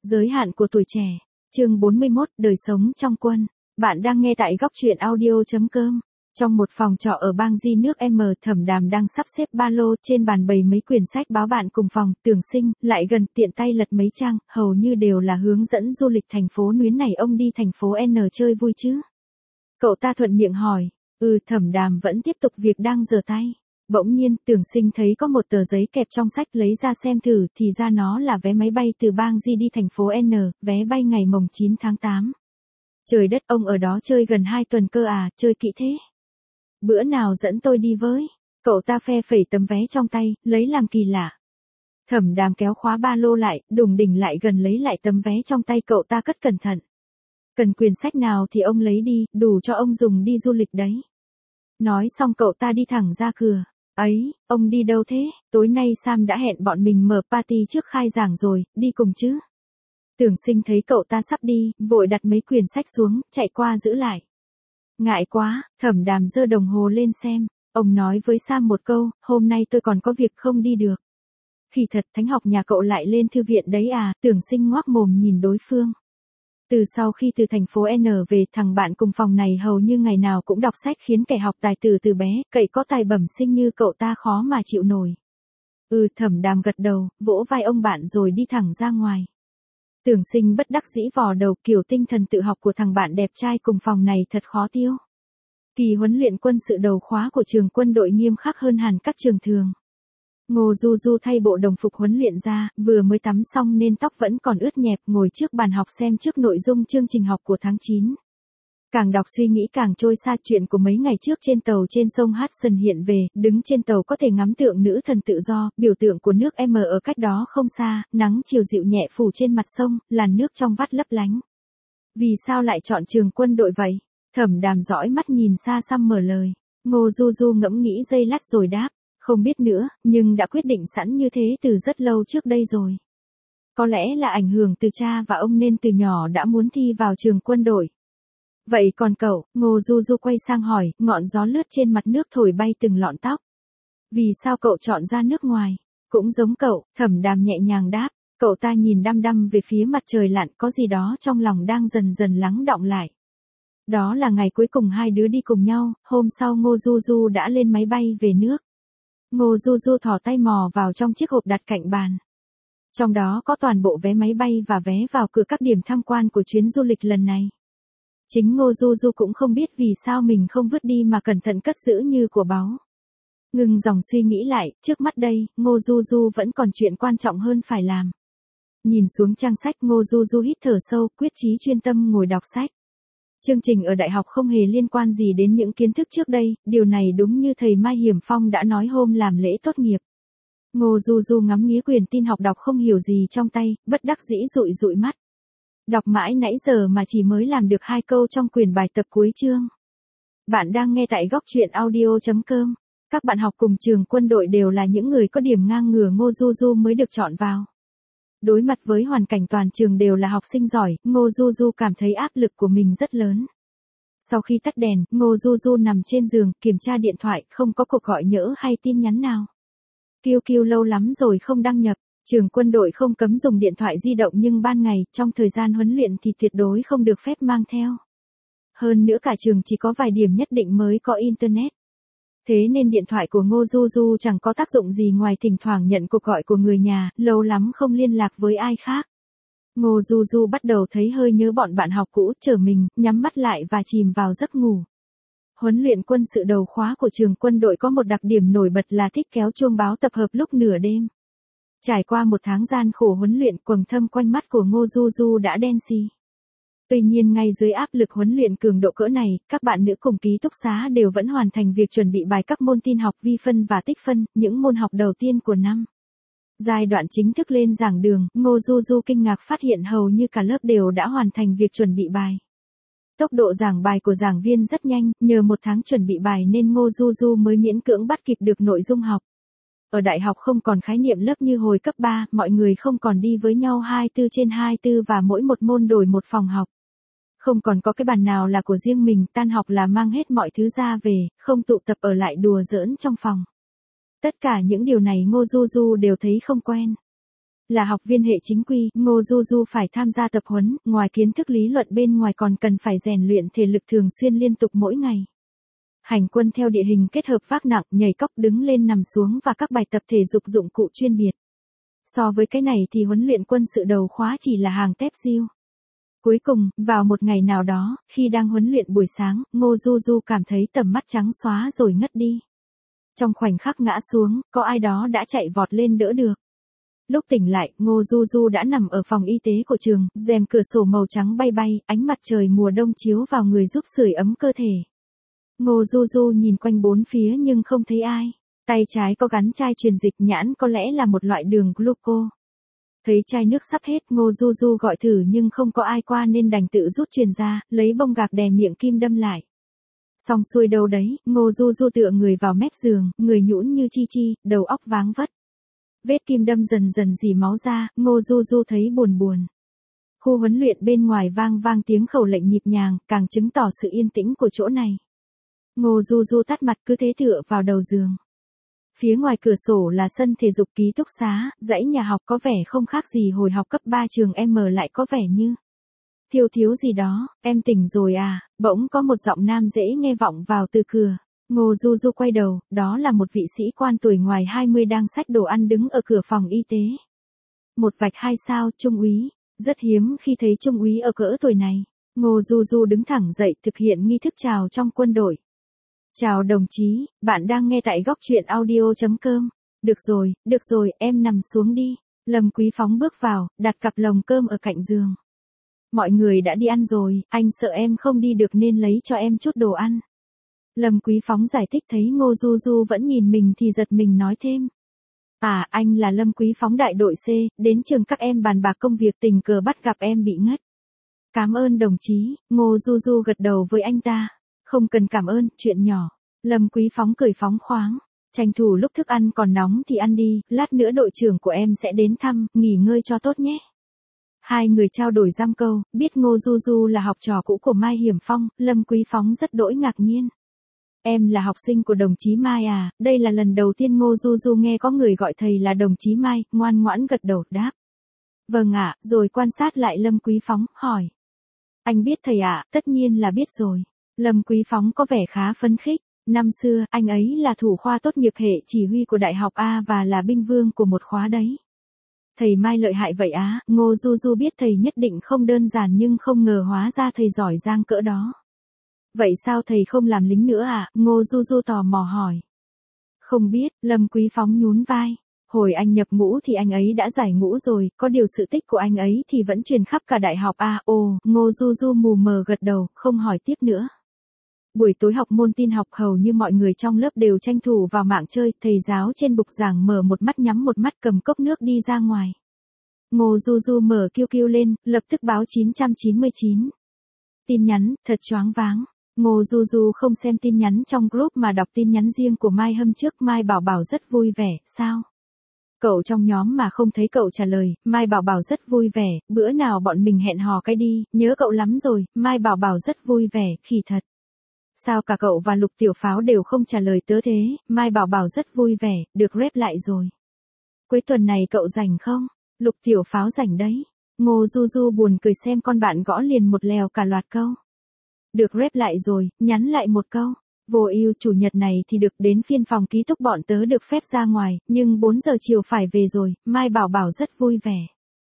Giới hạn của tuổi trẻ. Chương 41, đời sống trong quân. Bạn đang nghe tại góc truyện audio.com. Trong một phòng trọ ở bang Di nước M, Thẩm Đàm đang sắp xếp ba lô, trên bàn bày mấy quyển sách báo bạn cùng phòng, Tưởng Sinh lại gần tiện tay lật mấy trang, hầu như đều là hướng dẫn du lịch thành phố Nuyến này. Ông đi thành phố N chơi vui chứ? Cậu ta thuận miệng hỏi. Thẩm Đàm vẫn tiếp tục việc đang rửa tay. Bỗng nhiên, Tưởng Sinh thấy có một tờ giấy kẹp trong sách, lấy ra xem thử, thì ra nó là vé máy bay từ bang Di đi thành phố N, vé bay ngày mồng 9 tháng 8. Trời đất, ông ở đó chơi gần 2 tuần cơ à, chơi kỹ thế. Bữa nào dẫn tôi đi với. Cậu ta phe phẩy tấm vé trong tay, lấy làm kỳ lạ. Thẩm Đàm kéo khóa ba lô lại, đùng đỉnh lại gần lấy lại tấm vé trong tay cậu ta, cất cẩn thận. Cần quyển sách nào thì ông lấy đi, đủ cho ông dùng đi du lịch đấy. Nói xong cậu ta đi thẳng ra cửa. Ấy, ông đi đâu thế? Tối nay Sam đã hẹn bọn mình mở party trước khai giảng rồi, đi cùng chứ? Tưởng Sinh thấy cậu ta sắp đi, vội đặt mấy quyển sách xuống, chạy qua giữ lại. Ngại quá, Thẩm Đàm giơ đồng hồ lên xem. Ông nói với Sam một câu, hôm nay tôi còn có việc không đi được. Khỉ thật, thánh học nhà cậu lại lên thư viện đấy à? Tưởng Sinh ngoác mồm nhìn đối phương. Từ sau khi từ thành phố N về, thằng bạn cùng phòng này hầu như ngày nào cũng đọc sách, khiến kẻ học tài tử từ bé, cậy có tài bẩm sinh như cậu ta khó mà chịu nổi. Thẩm Đàm gật đầu, vỗ vai ông bạn rồi đi thẳng ra ngoài. Tưởng Sinh bất đắc dĩ vò đầu, kiểu tinh thần tự học của thằng bạn đẹp trai cùng phòng này thật khó tiêu. Kỳ huấn luyện quân sự đầu khóa của trường quân đội nghiêm khắc hơn hẳn các trường thường. Ngô Du Du thay bộ đồng phục huấn luyện ra, vừa mới tắm xong nên tóc vẫn còn ướt nhẹp, ngồi trước bàn học xem trước nội dung chương trình học của tháng 9. Càng đọc suy nghĩ càng trôi xa. Chuyện của mấy ngày trước trên tàu trên sông Hudson hiện về, đứng trên tàu có thể ngắm tượng nữ thần tự do, biểu tượng của nước M ở cách đó không xa, nắng chiều dịu nhẹ phủ trên mặt sông, làn nước trong vắt lấp lánh. Vì sao lại chọn trường quân đội vậy? Thẩm Đàm dõi mắt nhìn xa xăm mở lời. Ngô Du Du ngẫm nghĩ giây lát rồi đáp. Không biết nữa, nhưng đã quyết định sẵn như thế từ rất lâu trước đây rồi. Có lẽ là ảnh hưởng từ cha và ông nên từ nhỏ đã muốn thi vào trường quân đội. Vậy còn cậu? Ngô Du Du quay sang hỏi, ngọn gió lướt trên mặt nước thổi bay từng lọn tóc. Vì sao cậu chọn ra nước ngoài? Cũng giống cậu, Thẩm Đàm nhẹ nhàng đáp. Cậu ta nhìn đăm đăm về phía mặt trời lặn, có gì đó trong lòng đang dần dần lắng đọng lại. Đó là ngày cuối cùng hai đứa đi cùng nhau, hôm sau Ngô Du Du đã lên máy bay về nước. Ngô Du Du thò tay mò vào trong chiếc hộp đặt cạnh bàn. Trong đó có toàn bộ vé máy bay và vé vào cửa các điểm tham quan của chuyến du lịch lần này. Chính Ngô Du Du cũng không biết vì sao mình không vứt đi mà cẩn thận cất giữ như của báu. Ngừng dòng suy nghĩ lại, trước mắt đây, Ngô Du Du vẫn còn chuyện quan trọng hơn phải làm. Nhìn xuống trang sách, Ngô Du Du hít thở sâu, quyết chí chuyên tâm ngồi đọc sách. Chương trình ở đại học không hề liên quan gì đến những kiến thức trước đây, điều này đúng như thầy Mai Hiểm Phong đã nói hôm làm lễ tốt nghiệp. Ngô Du Du ngắm nghía quyển tin học đọc không hiểu gì trong tay, bất đắc dĩ dụi dụi mắt. Đọc mãi nãy giờ mà chỉ mới làm được 2 câu trong quyển bài tập cuối chương. Bạn đang nghe tại góc truyện audio.com. Các bạn học cùng trường quân đội đều là những người có điểm ngang ngửa Ngô Du Du mới được chọn vào. Đối mặt với hoàn cảnh toàn trường đều là học sinh giỏi, Ngô Du Du cảm thấy áp lực của mình rất lớn. Sau khi tắt đèn, Ngô Du Du nằm trên giường, kiểm tra điện thoại, không có cuộc gọi nhỡ hay tin nhắn nào. Kiu lâu lắm rồi không đăng nhập. Trường quân đội không cấm dùng điện thoại di động nhưng ban ngày, trong thời gian huấn luyện thì tuyệt đối không được phép mang theo. Hơn nữa cả trường chỉ có vài điểm nhất định mới có internet. Thế nên điện thoại của Ngô Du Du chẳng có tác dụng gì ngoài thỉnh thoảng nhận cuộc gọi của người nhà, lâu lắm không liên lạc với ai khác. Ngô Du Du bắt đầu thấy hơi nhớ bọn bạn học cũ, trở mình, nhắm mắt lại và chìm vào giấc ngủ. Huấn luyện quân sự đầu khóa của trường quân đội có một đặc điểm nổi bật là thích kéo chuông báo tập hợp lúc nửa đêm. Trải qua một tháng gian khổ huấn luyện, quầng thâm quanh mắt của Ngô Du Du đã đen xì. Tuy nhiên ngay dưới áp lực huấn luyện cường độ cỡ này, các bạn nữ cùng ký túc xá đều vẫn hoàn thành việc chuẩn bị bài các môn tin học vi phân và tích phân, những môn học đầu tiên của năm. Giai đoạn chính thức lên giảng đường, Ngô Du Du kinh ngạc phát hiện hầu như cả lớp đều đã hoàn thành việc chuẩn bị bài. Tốc độ giảng bài của giảng viên rất nhanh, nhờ một tháng chuẩn bị bài nên Ngô Du Du mới miễn cưỡng bắt kịp được nội dung học. Ở đại học không còn khái niệm lớp như hồi cấp 3, mọi người không còn đi với nhau 24/24 và mỗi một môn đổi một phòng học. Không còn có cái bàn nào là của riêng mình, tan học là mang hết mọi thứ ra về, không tụ tập ở lại đùa giỡn trong phòng. Tất cả những điều này Ngô Du Du đều thấy không quen. Là học viên hệ chính quy, Ngô Du Du phải tham gia tập huấn, ngoài kiến thức lý luận bên ngoài còn cần phải rèn luyện thể lực thường xuyên liên tục mỗi ngày. Hành quân theo địa hình kết hợp vác nặng, nhảy cóc, đứng lên nằm xuống và các bài tập thể dục dụng cụ chuyên biệt. So với cái này thì huấn luyện quân sự đầu khóa chỉ là hàng tép diêu. Cuối cùng, vào một ngày nào đó, khi đang huấn luyện buổi sáng, Ngô Du Du cảm thấy tầm mắt trắng xóa rồi ngất đi. Trong khoảnh khắc ngã xuống, có ai đó đã chạy vọt lên đỡ được. Lúc tỉnh lại, Ngô Du Du đã nằm ở phòng y tế của trường, rèm cửa sổ màu trắng bay bay, ánh mặt trời mùa đông chiếu vào người giúp sưởi ấm cơ thể. Ngô Du Du nhìn quanh bốn phía nhưng không thấy ai. Tay trái có gắn chai truyền dịch nhãn, có lẽ là một loại đường gluco. Thấy chai nước sắp hết, Ngô Du Du gọi thử nhưng không có ai qua nên đành tự rút truyền ra, lấy bông gạc đè miệng kim đâm lại. Xong xuôi đâu đấy, Ngô Du Du tựa người vào mép giường, người nhũn như chi chi, đầu óc váng vất. Vết kim đâm dần dần rỉ máu ra, Ngô Du Du thấy buồn buồn. Khu huấn luyện bên ngoài vang vang tiếng khẩu lệnh nhịp nhàng, càng chứng tỏ sự yên tĩnh của chỗ này. Ngô Du Du tắt mặt cứ thế tựa vào đầu giường. Phía ngoài cửa sổ là sân thể dục ký túc xá, dãy nhà học có vẻ không khác gì hồi học cấp 3 trường M, lại có vẻ như thiếu thiếu gì đó. Em tỉnh rồi à? Bỗng có một giọng nam dễ nghe vọng vào từ cửa. Ngô Du Du quay đầu, đó là một vị sĩ quan tuổi ngoài 20 đang xách đồ ăn đứng ở cửa phòng y tế. 1/2 sao, trung úy. Rất hiếm khi thấy trung úy ở cỡ tuổi này. Ngô Du Du đứng thẳng dậy thực hiện nghi thức chào trong quân đội. Chào đồng chí, bạn đang nghe tại góc truyện audio.com. Được rồi, em nằm xuống đi. Lâm Quý Phóng bước vào, đặt cặp lồng cơm ở cạnh giường. Mọi người đã đi ăn rồi, anh sợ em không đi được nên lấy cho em chút đồ ăn. Lâm Quý Phóng giải thích, thấy Ngô Du Du vẫn nhìn mình thì giật mình nói thêm. À, anh là Lâm Quý Phóng đại đội C, đến trường các em bàn bạc công việc, tình cờ bắt gặp em bị ngất. Cảm ơn đồng chí. Ngô Du Du gật đầu với anh ta. Không cần cảm ơn, chuyện nhỏ. Lâm Quý Phóng cười phóng khoáng. Tranh thủ lúc thức ăn còn nóng thì ăn đi, lát nữa đội trưởng của em sẽ đến thăm, nghỉ ngơi cho tốt nhé. Hai người trao đổi giam câu, biết Ngô Du Du là học trò cũ của Mai Hiểm Phong, Lâm Quý Phóng rất đỗi ngạc nhiên. Em là học sinh của đồng chí Mai à? Đây là lần đầu tiên Ngô Du Du nghe có người gọi thầy là đồng chí Mai, ngoan ngoãn gật đầu đáp. Vâng ạ, rồi quan sát lại Lâm Quý Phóng, hỏi. Anh biết thầy ạ? Tất nhiên là biết rồi. Lâm Quý Phóng có vẻ khá phấn khích. Năm xưa, anh ấy là thủ khoa tốt nghiệp hệ chỉ huy của Đại học A và là binh vương của một khóa đấy. Thầy Mai lợi hại vậy á? Ngô Du Du biết thầy nhất định không đơn giản nhưng không ngờ hóa ra thầy giỏi giang cỡ đó. Vậy sao thầy không làm lính nữa à? Ngô Du Du tò mò hỏi. Không biết, Lâm Quý Phóng nhún vai. Hồi anh nhập ngũ thì anh ấy đã giải ngũ rồi, có điều sự tích của anh ấy thì vẫn truyền khắp cả đại học A. Ồ, Ngô Du Du mù mờ gật đầu, không hỏi tiếp nữa. Buổi tối học môn tin học, hầu như mọi người trong lớp đều tranh thủ vào mạng chơi, thầy giáo trên bục giảng mở một mắt nhắm một mắt cầm cốc nước đi ra ngoài. Ngô Du Du mở kiu kiu lên, lập tức báo 999. Tin nhắn, thật choáng váng. Ngô Du Du không xem tin nhắn trong group mà đọc tin nhắn riêng của Mai Hâm trước. Mai Bảo Bảo rất vui vẻ, sao? Cậu trong nhóm mà không thấy cậu trả lời. Mai Bảo Bảo rất vui vẻ, bữa nào bọn mình hẹn hò cái đi, nhớ cậu lắm rồi. Mai Bảo Bảo rất vui vẻ, khỉ thật. Sao cả cậu và Lục Tiểu Pháo đều không trả lời tớ thế? Mai Bảo Bảo rất vui vẻ, được rep lại rồi. Cuối tuần này cậu rảnh không? Lục Tiểu Pháo rảnh đấy. Ngô Du Du buồn cười xem con bạn gõ liền một lèo cả loạt câu. Được rep lại rồi, nhắn lại một câu. Vô ưu, chủ nhật này thì được đến phiên phòng ký túc bọn tớ được phép ra ngoài, nhưng 4 giờ chiều phải về rồi. Mai Bảo Bảo rất vui vẻ.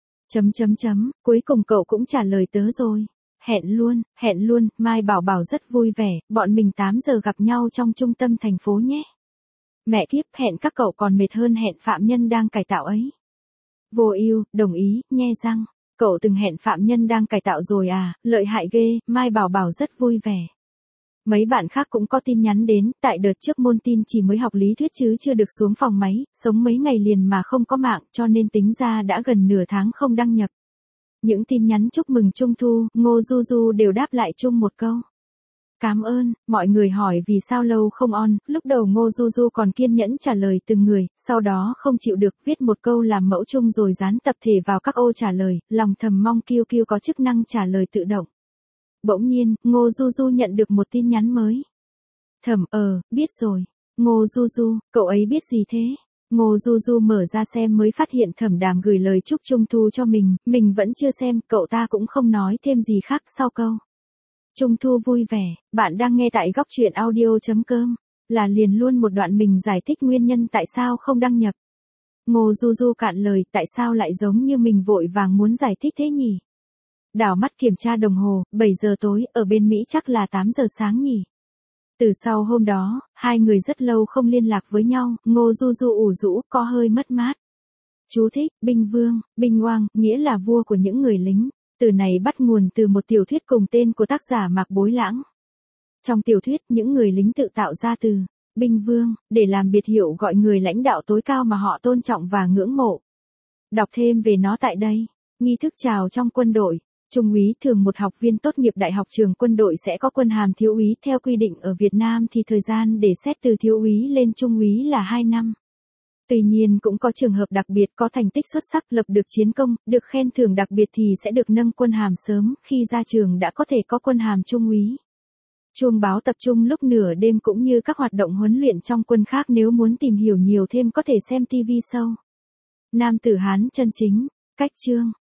Cuối cùng cậu cũng trả lời tớ rồi. Hẹn luôn, Mai Bảo Bảo rất vui vẻ, bọn mình 8 giờ gặp nhau trong trung tâm thành phố nhé. Mẹ kiếp, hẹn các cậu còn mệt hơn hẹn phạm nhân đang cải tạo ấy. Vô ưu, đồng ý, nhe răng. Cậu từng hẹn phạm nhân đang cải tạo rồi à, lợi hại ghê, Mai Bảo Bảo rất vui vẻ. Mấy bạn khác cũng có tin nhắn đến, tại đợt trước môn tin chỉ mới học lý thuyết chứ chưa được xuống phòng máy, sống mấy ngày liền mà không có mạng, cho nên tính ra đã gần nửa tháng không đăng nhập. Những tin nhắn chúc mừng Trung Thu, Ngô Du Du đều đáp lại chung một câu. Cảm ơn. Mọi người hỏi vì sao lâu không on, lúc đầu Ngô Du Du còn kiên nhẫn trả lời từng người, sau đó không chịu được viết một câu làm mẫu chung rồi dán tập thể vào các ô trả lời, lòng thầm mong Kiu Kiu có chức năng trả lời tự động. Bỗng nhiên, Ngô Du Du nhận được một tin nhắn mới. Biết rồi. Ngô Du Du, cậu ấy biết gì thế? Ngô Du Du mở ra xem mới phát hiện Thẩm Đàm gửi lời chúc Trung thu cho mình vẫn chưa xem, cậu ta cũng không nói thêm gì khác sau câu. Trung thu vui vẻ, bạn đang nghe tại góc truyện audio.com, là liền luôn một đoạn mình giải thích nguyên nhân tại sao không đăng nhập. Ngô Du Du cạn lời, tại sao lại giống như mình vội vàng muốn giải thích thế nhỉ? Đảo mắt kiểm tra đồng hồ, 7 giờ tối, ở bên Mỹ chắc là 8 giờ sáng nhỉ. Từ sau hôm đó, hai người rất lâu không liên lạc với nhau, Ngô Du Du ủ rũ, có hơi mất mát. Chú thích, binh vương, binh oang, nghĩa là vua của những người lính. Từ này bắt nguồn từ một tiểu thuyết cùng tên của tác giả Mạc Bối Lãng. Trong tiểu thuyết, những người lính tự tạo ra từ binh vương, để làm biệt hiệu gọi người lãnh đạo tối cao mà họ tôn trọng và ngưỡng mộ. Đọc thêm về nó tại đây. Nghi thức chào trong quân đội. Trung úy thường một học viên tốt nghiệp đại học trường quân đội sẽ có quân hàm thiếu úy, theo quy định ở Việt Nam thì thời gian để xét từ thiếu úy lên trung úy là 2 năm. Tuy nhiên cũng có trường hợp đặc biệt, có thành tích xuất sắc, lập được chiến công, được khen thưởng đặc biệt thì sẽ được nâng quân hàm sớm, khi ra trường đã có thể có quân hàm trung úy. Chuông báo tập trung lúc nửa đêm cũng như các hoạt động huấn luyện trong quân khác, nếu muốn tìm hiểu nhiều thêm có thể xem TV show Nam tử Hán chân chính. Cách chương